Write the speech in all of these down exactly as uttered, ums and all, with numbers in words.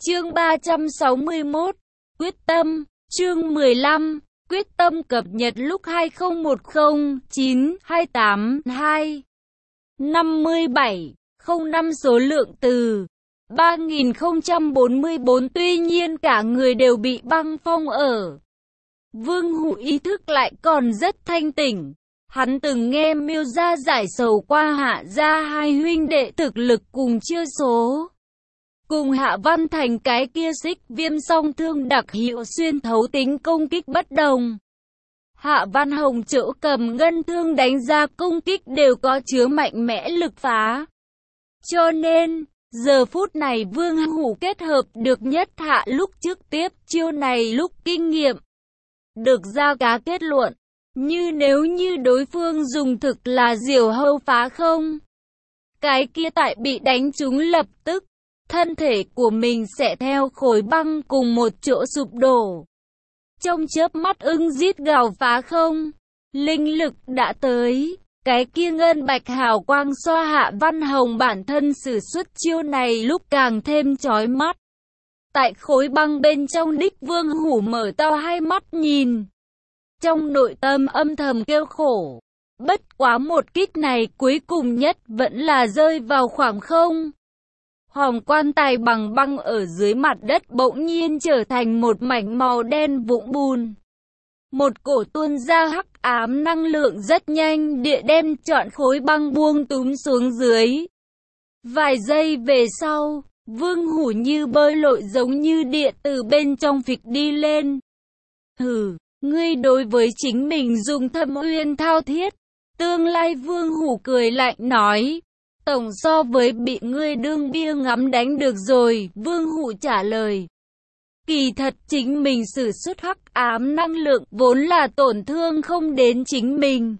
Chương ba trăm sáu mươi mốt, quyết tâm, chương mười lăm, quyết tâm cập nhật lúc hai không một không chín hai tám hai năm bảy không năm số lượng từ ba nghìn không trăm bốn mươi bốn. Tuy nhiên cả người đều bị băng phong ở. Vương Hủ ý thức lại còn rất thanh tỉnh. Hắn từng nghe Miêu gia giải sầu qua Hạ gia hai huynh đệ thực lực cùng chưa số. Cùng Hạ Văn Thành cái kia xích viêm song thương đặc hiệu xuyên thấu tính công kích bất đồng. Hạ Văn Hồng chỗ cầm ngân thương đánh ra công kích đều có chứa mạnh mẽ lực phá. Cho nên, giờ phút này Vương Hủ kết hợp được nhất hạ lúc trước tiếp chiêu này lúc kinh nghiệm. Được ra cá kết luận, như nếu như đối phương dùng thực là diều hâu phá không. Cái kia tại bị đánh trúng lập tức, thân thể của mình sẽ theo khối băng cùng một chỗ sụp đổ. Trong chớp mắt ưng rít gào phá không, linh lực đã tới, cái kia ngân bạch hào quang xoa Hạ Văn Hồng bản thân sử xuất chiêu này lúc càng thêm chói mắt. Tại khối băng bên trong đích Vương Hủ mở to hai mắt nhìn. Trong nội tâm âm thầm kêu khổ, bất quá một kích này cuối cùng nhất vẫn là rơi vào khoảng không. Hòm quan tài bằng băng ở dưới mặt đất bỗng nhiên trở thành một mảnh màu đen vũng bùn. Một cổ tuôn ra hắc ám năng lượng rất nhanh địa đem trọn khối băng buông túm xuống dưới. Vài giây về sau, Vương Hủ như bơi lội giống như địa từ bên trong phịch đi lên. Hừ, ngươi đối với chính mình dùng Thâm Uyên thao thiết. Tương lai Vương Hủ cười lạnh nói. Tổng so với bị ngươi đương bia ngắm đánh được rồi, Vương Hủ trả lời. Kỳ thật chính mình sử xuất hắc ám năng lượng vốn là tổn thương không đến chính mình.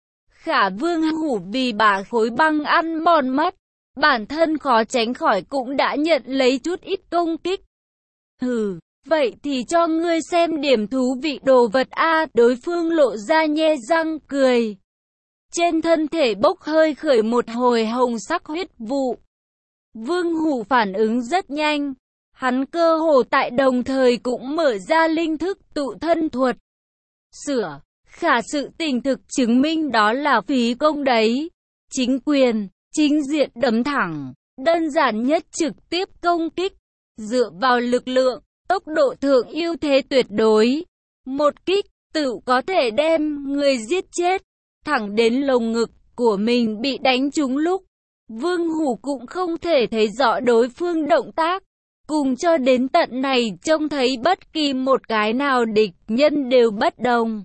Khả Vương Hủ vì bà khối băng ăn mòn mất, bản thân khó tránh khỏi cũng đã nhận lấy chút ít công kích. Hừ, vậy thì cho ngươi xem điểm thú vị đồ vật a. Đối phương lộ ra nhe răng cười. Trên thân thể bốc hơi khởi một hồi hồng sắc huyết vụ. Vương Hủ phản ứng rất nhanh. Hắn cơ hồ tại đồng thời cũng mở ra linh thức tụ thân thuật. Sửa, khả sự tình thực chứng minh đó là phí công đấy. Chính quyền, chính diện đấm thẳng, đơn giản nhất trực tiếp công kích. Dựa vào lực lượng, tốc độ thượng ưu thế tuyệt đối. Một kích, tự có thể đem người giết chết. Thẳng đến lồng ngực của mình bị đánh trúng lúc, Vương Hủ cũng không thể thấy rõ đối phương động tác. Cùng cho đến tận này trông thấy bất kỳ một cái nào địch nhân đều bất đồng.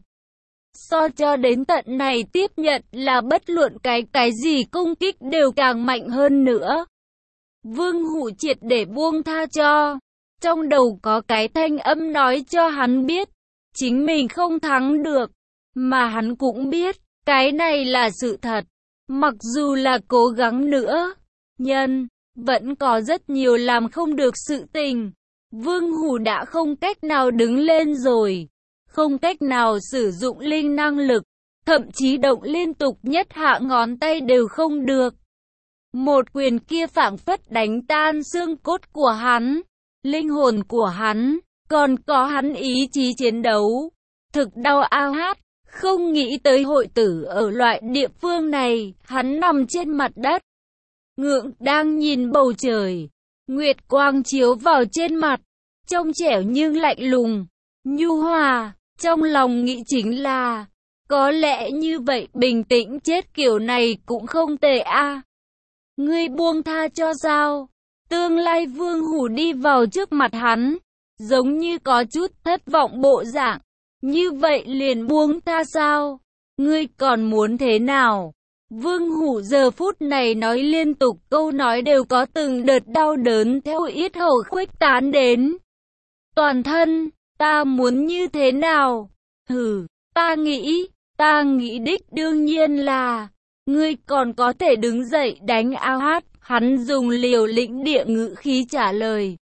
So cho đến tận này tiếp nhận là bất luận cái cái gì công kích đều càng mạnh hơn nữa. Vương Hủ triệt để buông tha cho. Trong đầu có cái thanh âm nói cho hắn biết, chính mình không thắng được. Mà hắn cũng biết, cái này là sự thật. Mặc dù là cố gắng nữa, nhân vẫn có rất nhiều làm không được sự tình. Vương Hủ đã không cách nào đứng lên rồi, không cách nào sử dụng linh năng lực, thậm chí động liên tục nhất hạ ngón tay đều không được. Một quyền kia phảng phất đánh tan xương cốt của hắn, linh hồn của hắn, còn có hắn ý chí chiến đấu. Thực đau ao hát, không nghĩ tới hội tử ở loại địa phương này, hắn nằm trên mặt đất. Ngượng đang nhìn bầu trời, nguyệt quang chiếu vào trên mặt, trong trẻo nhưng lạnh lùng, nhu hòa, trong lòng nghĩ chính là, có lẽ như vậy bình tĩnh chết kiểu này cũng không tệ a. Ngươi buông tha cho sao? Tương lai Vương Hủ đi vào trước mặt hắn, giống như có chút thất vọng bộ dạng. Như vậy liền buông tha sao? Ngươi còn muốn thế nào? Vương Hủ giờ phút này nói liên tục câu nói đều có từng đợt đau đớn theo yết hầu khuếch tán đến toàn thân. Ta muốn như thế nào? Hừ, ta nghĩ, ta nghĩ đích đương nhiên là, ngươi còn có thể đứng dậy đánh ao hát. Hắn dùng liều lĩnh địa ngữ khí trả lời.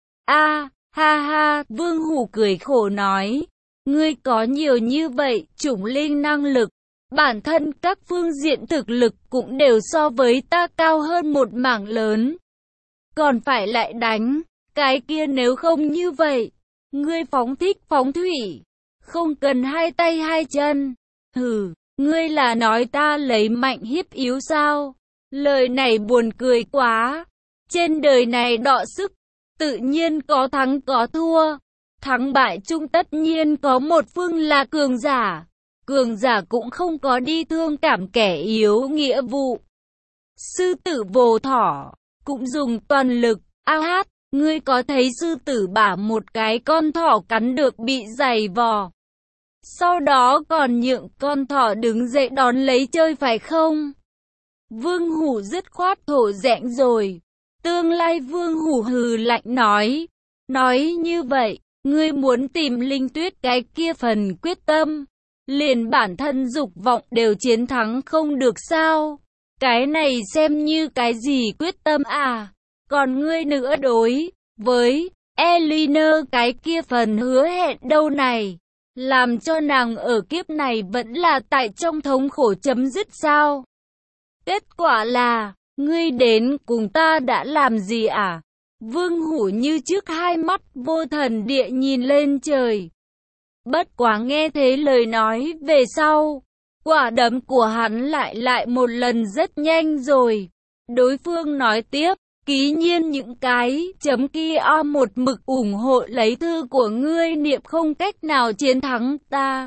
A, ha ha, Vương Hủ cười khổ nói. Ngươi có nhiều như vậy, chủng linh năng lực. Bản thân các phương diện thực lực cũng đều so với ta cao hơn một mảng lớn. Còn phải lại đánh, Cái kia nếu không như vậy, ngươi phóng thích phóng thủy, không cần hai tay hai chân. Hừ, ngươi là nói ta lấy mạnh hiếp yếu sao? Lời này buồn cười quá. Trên đời này đọ sức, tự nhiên có thắng có thua. Thắng bại chung tất nhiên có một phương là cường giả. Cường giả cũng không có đi thương cảm kẻ yếu nghĩa vụ. Sư tử vồ thỏ, cũng dùng toàn lực. A hát, ngươi có thấy sư tử bả một cái con thỏ cắn được bị giày vò, sau đó còn nhượng con thỏ đứng dậy đón lấy chơi phải không? Vương Hủ dứt khoát thổ rẽng rồi. Tương lai Vương Hủ hừ lạnh nói. Nói như vậy, ngươi muốn tìm Linh Tuyết cái kia phần quyết tâm, liền bản thân dục vọng đều chiến thắng không được sao? Cái này xem như cái gì quyết tâm à? Còn ngươi nữa đối với Elinor cái kia phần hứa hẹn đâu này? Làm cho nàng ở kiếp này vẫn là tại trong thống khổ chấm dứt sao? Kết quả là, ngươi đến cùng ta đã làm gì à? Vương Hủ như trước hai mắt vô thần địa nhìn lên trời. Bất quá nghe thế lời nói về sau, quả đấm của hắn lại lại một lần rất nhanh rồi. Đối phương nói tiếp, ký nhiên những cái chấm kia một mực ủng hộ lấy thư của ngươi niệm không cách nào chiến thắng ta.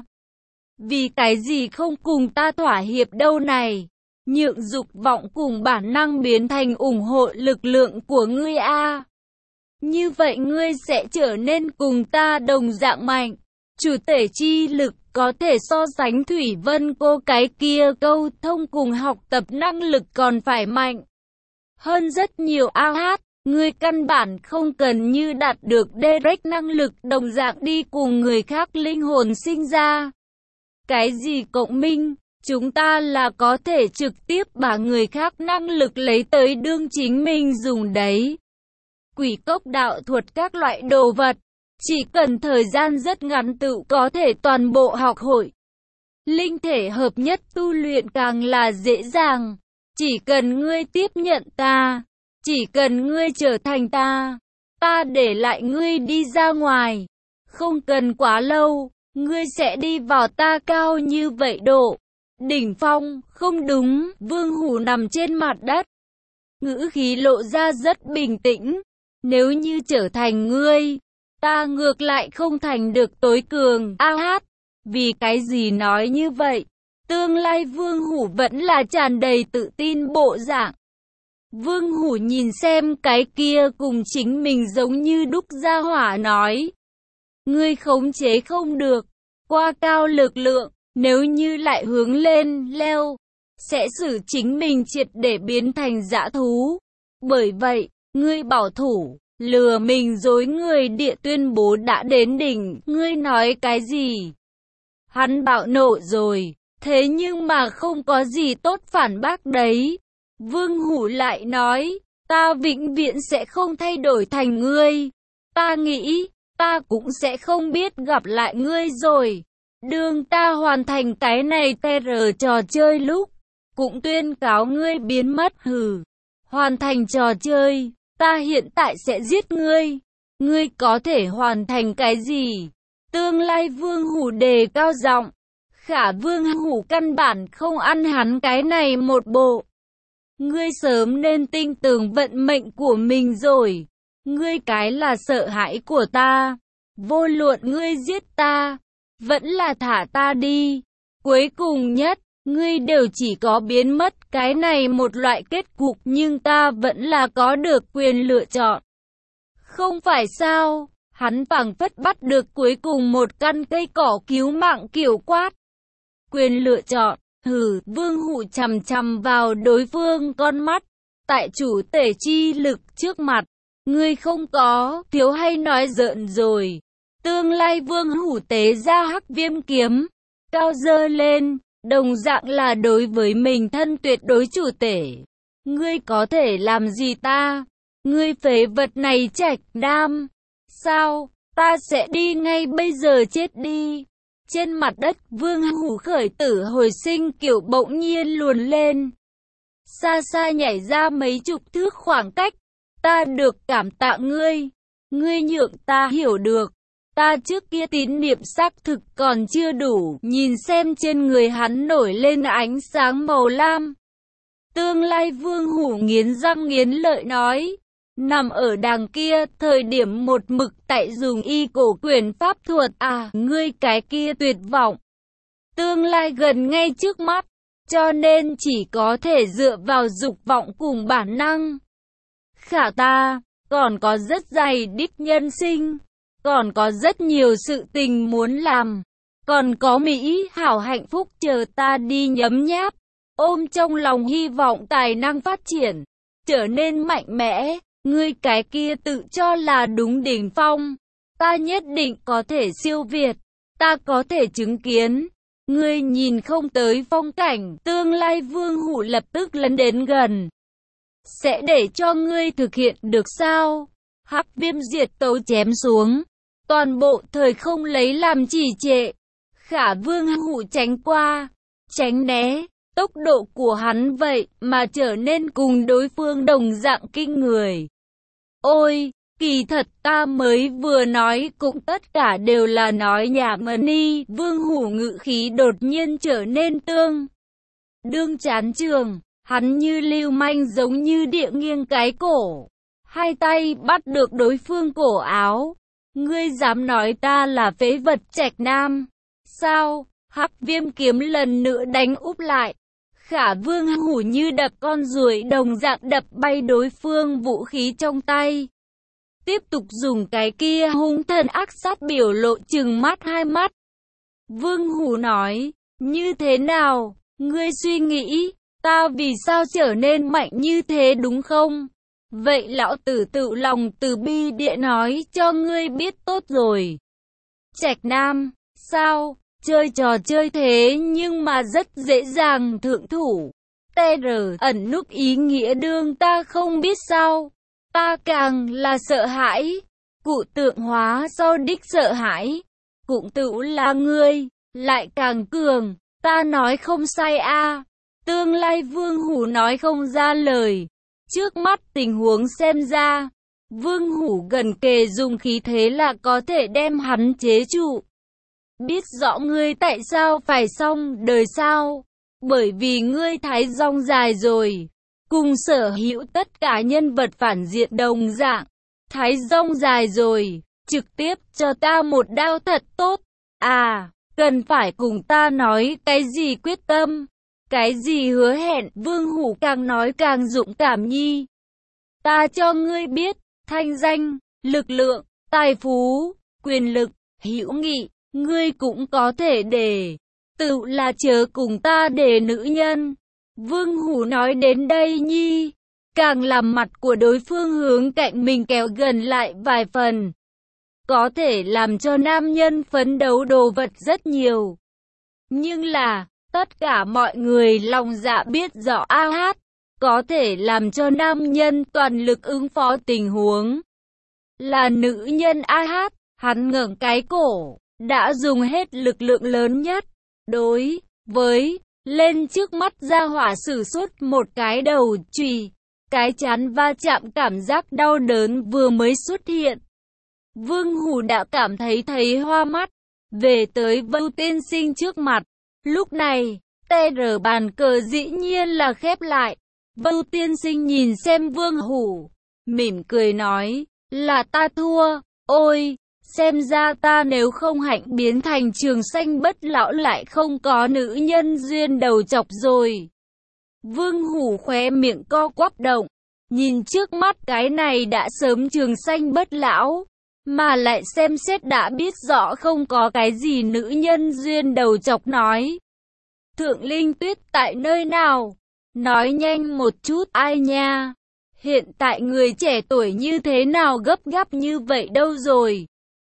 Vì cái gì không cùng ta thỏa hiệp đâu này? Nhượng dục vọng cùng bản năng biến thành ủng hộ lực lượng của ngươi a. Như vậy ngươi sẽ trở nên cùng ta đồng dạng mạnh. Chủ thể chi lực có thể so sánh Thủy Vân cô cái kia câu thông cùng học tập năng lực còn phải mạnh hơn rất nhiều. A hát, ngươi căn bản không cần như đạt được direct năng lực đồng dạng đi cùng người khác linh hồn sinh ra. Cái gì cộng minh, chúng ta là có thể trực tiếp把người khác năng lực lấy tới đương chính mình dùng đấy. Quỷ cốc đạo thuật các loại đồ vật, chỉ cần thời gian rất ngắn tự có thể toàn bộ học hội. Linh thể hợp nhất tu luyện càng là dễ dàng. Chỉ cần ngươi tiếp nhận ta, chỉ cần ngươi trở thành ta, ta để lại ngươi đi ra ngoài. Không cần quá lâu, ngươi sẽ đi vào ta cao như vậy độ. Đỉnh phong, không đúng, Vương Hủ nằm trên mặt đất. Ngữ khí lộ ra rất bình tĩnh. Nếu như trở thành ngươi, ta ngược lại không thành được tối cường. A hát, vì cái gì nói như vậy? Tương lai Vương Hủ vẫn là tràn đầy tự tin bộ dạng. Vương Hủ nhìn xem cái kia cùng chính mình giống như đúc gia hỏa nói. Ngươi khống chế không được, qua cao lực lượng, nếu như lại hướng lên, leo, sẽ xử chính mình triệt để biến thành dã thú. Bởi vậy, ngươi bảo thủ, lừa mình dối người địa tuyên bố đã đến đỉnh, ngươi nói cái gì? Hắn bạo nộ rồi. Thế nhưng mà không có gì tốt phản bác đấy. Vương Hủ lại nói, ta vĩnh viễn sẽ không thay đổi thành ngươi. Ta nghĩ, ta cũng sẽ không biết gặp lại ngươi rồi. Đương ta hoàn thành cái này tê rờ trò chơi lúc, cũng tuyên cáo ngươi biến mất. Hừ, hoàn thành trò chơi, ta hiện tại sẽ giết ngươi. Ngươi có thể hoàn thành cái gì? Tương lai Vương Hủ đề cao giọng. Khả Vương Hủ căn bản không ăn hắn cái này một bộ. Ngươi sớm nên tin tưởng vận mệnh của mình rồi. Ngươi cái là sợ hãi của ta. Vô luận ngươi giết ta, vẫn là thả ta đi. Cuối cùng nhất, ngươi đều chỉ có biến mất cái này một loại kết cục, nhưng ta vẫn là có được quyền lựa chọn. Không phải sao? Hắn phảng phất bắt được cuối cùng một căn cây cỏ cứu mạng kiểu quát. Quyền lựa chọn, hừ, Vương Hủ chằm chằm vào đối phương con mắt. Tại chủ thể chi lực trước mặt, ngươi không có, thiếu hay nói giỡn rồi. Tương lai Vương Hủ tế ra hắc viêm kiếm, cao dơ lên, đồng dạng là đối với mình thân tuyệt đối chủ thể. Ngươi có thể làm gì ta? Ngươi phế vật này trạch đam. Sao? Ta sẽ đi ngay bây giờ chết đi. Trên mặt đất, Vương Hủ khởi tử hồi sinh kiểu bỗng nhiên luồn lên. Xa xa nhảy ra mấy chục thước khoảng cách. Ta được cảm tạ ngươi. ngươi nhượng ta hiểu được. Ta trước kia tín niệm xác thực còn chưa đủ, nhìn xem trên người hắn nổi lên ánh sáng màu lam. Tương Lai Vương Hủ nghiến răng nghiến lợi nói, nằm ở đằng kia, thời điểm một mực tại dùng y cổ quyền pháp thuật à, ngươi cái kia tuyệt vọng. Tương lai gần ngay trước mắt, cho nên chỉ có thể dựa vào dục vọng cùng bản năng. Khả ta, còn có rất dày đích nhân sinh, còn có rất nhiều sự tình muốn làm, còn có mỹ hảo hạnh phúc chờ ta đi nhấm nháp, ôm trong lòng hy vọng tài năng phát triển, trở nên mạnh mẽ. Ngươi cái kia tự cho là đúng đỉnh phong, ta nhất định có thể siêu việt, ta có thể chứng kiến. Ngươi nhìn không tới phong cảnh. Tương Lai Vương Hủ lập tức lấn đến gần. Sẽ để cho ngươi thực hiện được sao? Hắc Viêm diệt tấu chém xuống, toàn bộ thời không lấy làm trì trệ. Khả Vương Hủ tránh qua, tránh né, tốc độ của hắn vậy mà trở nên cùng đối phương đồng dạng kinh người. Ôi, kỳ thật ta mới vừa nói cũng tất cả đều là nói nhảm mà ni. Vương Hủ ngự khí đột nhiên trở nên tương đương chán trường, hắn như lưu manh giống như địa nghiêng cái cổ, hai tay bắt được đối phương cổ áo. Ngươi dám nói ta là phế vật Trạch Nam? Sao? Hắc Viêm kiếm lần nữa đánh úp lại. Khả Vương Hủ như đập con ruồi đồng dạng đập bay đối phương vũ khí trong tay. Tiếp tục dùng cái kia hung thần ác sát biểu lộ trừng mắt hai mắt. Vương Hủ nói, như thế nào? Ngươi suy nghĩ, ta vì sao trở nên mạnh như thế đúng không? Vậy lão tử tự lòng từ bi địa nói cho ngươi biết tốt rồi. Trạch Nam, sao? Chơi trò chơi thế nhưng mà rất dễ dàng thượng thủ. tê rờ ẩn núp ý nghĩa đương ta không biết sao. Ta càng là sợ hãi. Cụ tượng hóa do đích sợ hãi. Cũng tự là ngươi, lại càng cường. Ta nói không sai a. À. Tương Lai Vương Hủ nói không ra lời. Trước mắt tình huống xem ra, Vương Hủ gần kề dùng khí thế là có thể đem hắn chế trụ. Biết rõ ngươi tại sao phải xong đời sao? Bởi vì ngươi thái rong dài rồi. Cùng sở hữu tất cả nhân vật phản diện đồng dạng. Thái rong dài rồi. Trực tiếp cho ta một đao thật tốt. À, cần phải cùng ta nói cái gì quyết tâm, cái gì hứa hẹn. Vương Hủ càng nói càng dũng cảm nhi. Ta cho ngươi biết, thanh danh, lực lượng, tài phú, quyền lực, hữu nghị, ngươi cũng có thể để. Tự là chớ cùng ta để nữ nhân. Vương Hủ nói đến đây nhi, càng làm mặt của đối phương hướng cạnh mình kéo gần lại vài phần. Có thể làm cho nam nhân phấn đấu đồ vật rất nhiều. Nhưng là, tất cả mọi người lòng dạ biết rõ a hát, có thể làm cho nam nhân toàn lực ứng phó tình huống. Là nữ nhân a hát, hắn ngẩng cái cổ, đã dùng hết lực lượng lớn nhất. Đối với lên trước mắt ra hỏa sử xuất một cái đầu chùy, cái chán va chạm cảm giác đau đớn vừa mới xuất hiện. Vương Hủ đã cảm thấy thấy hoa mắt, về tới Vưu Tiên Sinh trước mặt. Lúc này, tê rờ bàn cờ dĩ nhiên là khép lại. Vưu Tiên Sinh nhìn xem Vương Hủ, mỉm cười nói, là ta thua, ôi, xem ra ta nếu không hạnh biến thành trường xanh bất lão lại không có nữ nhân duyên đầu chọc rồi. Vương Hủ khóe miệng co quắp động, nhìn trước mắt cái này đã sớm trường xanh bất lão, mà lại xem xét đã biết rõ không có cái gì nữ nhân duyên đầu chọc nói. Thượng Linh Tuyết tại nơi nào? Nói nhanh một chút ai nha? Hiện tại người trẻ tuổi như thế nào gấp gáp như vậy đâu rồi?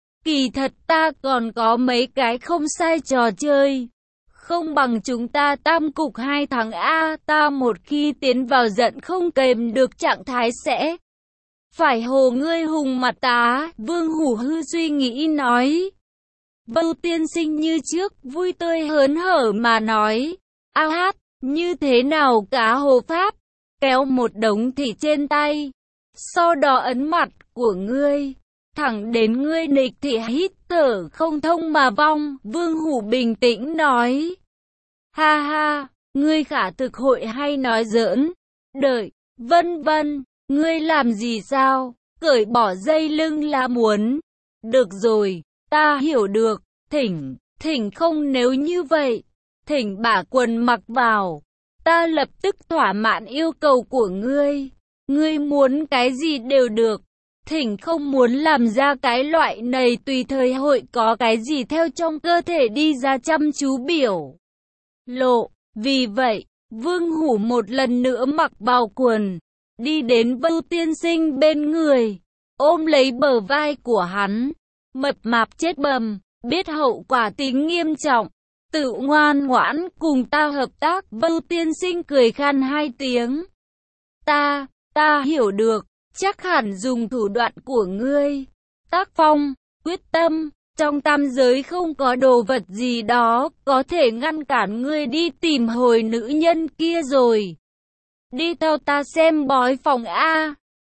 Kỳ thật ta còn có mấy cái không sai trò chơi. Không bằng chúng ta tam cục hai thắng A, ta một khi tiến vào giận không kềm được trạng thái sẽ phải hồ ngươi hùng mặt tá. Vương Hủ hư suy nghĩ nói. Vưu Tiên Sinh như trước vui tươi hớn hở mà nói, a hát, như thế nào cá hồ pháp, kéo một đống thịt trên tay, sau đó ấn mặt của ngươi. thẳng đến ngươi Nịch Thị hít thở không thông mà vong. Vương Hủ bình tĩnh nói. Ha ha, ngươi khả thực hội hay nói giỡn. Đợi, vân vân, ngươi làm gì sao? Cởi bỏ dây lưng là muốn. Được rồi, ta hiểu được, thỉnh, thỉnh không nếu như vậy. Thỉnh bả quần mặc vào. Ta lập tức thỏa mãn yêu cầu của ngươi. Ngươi muốn cái gì đều được. Thỉnh không muốn làm ra cái loại này tùy thời hội có cái gì theo trong cơ thể đi ra chăm chú biểu lộ. Vì vậy, Vương Hủ một lần nữa mặc vào quần, đi đến Vưu tiên sinh bên người, ôm lấy bờ vai của hắn. Mập mạp chết bầm, biết hậu quả tính nghiêm trọng, tự ngoan ngoãn cùng ta hợp tác. Vưu tiên sinh cười khan hai tiếng. Ta, ta hiểu được, chắc hẳn dùng thủ đoạn của ngươi. Tác phong, quyết tâm, trong tam giới không có đồ vật gì đó có thể ngăn cản ngươi đi tìm hồi nữ nhân kia rồi. Đi theo ta xem bói phòng A.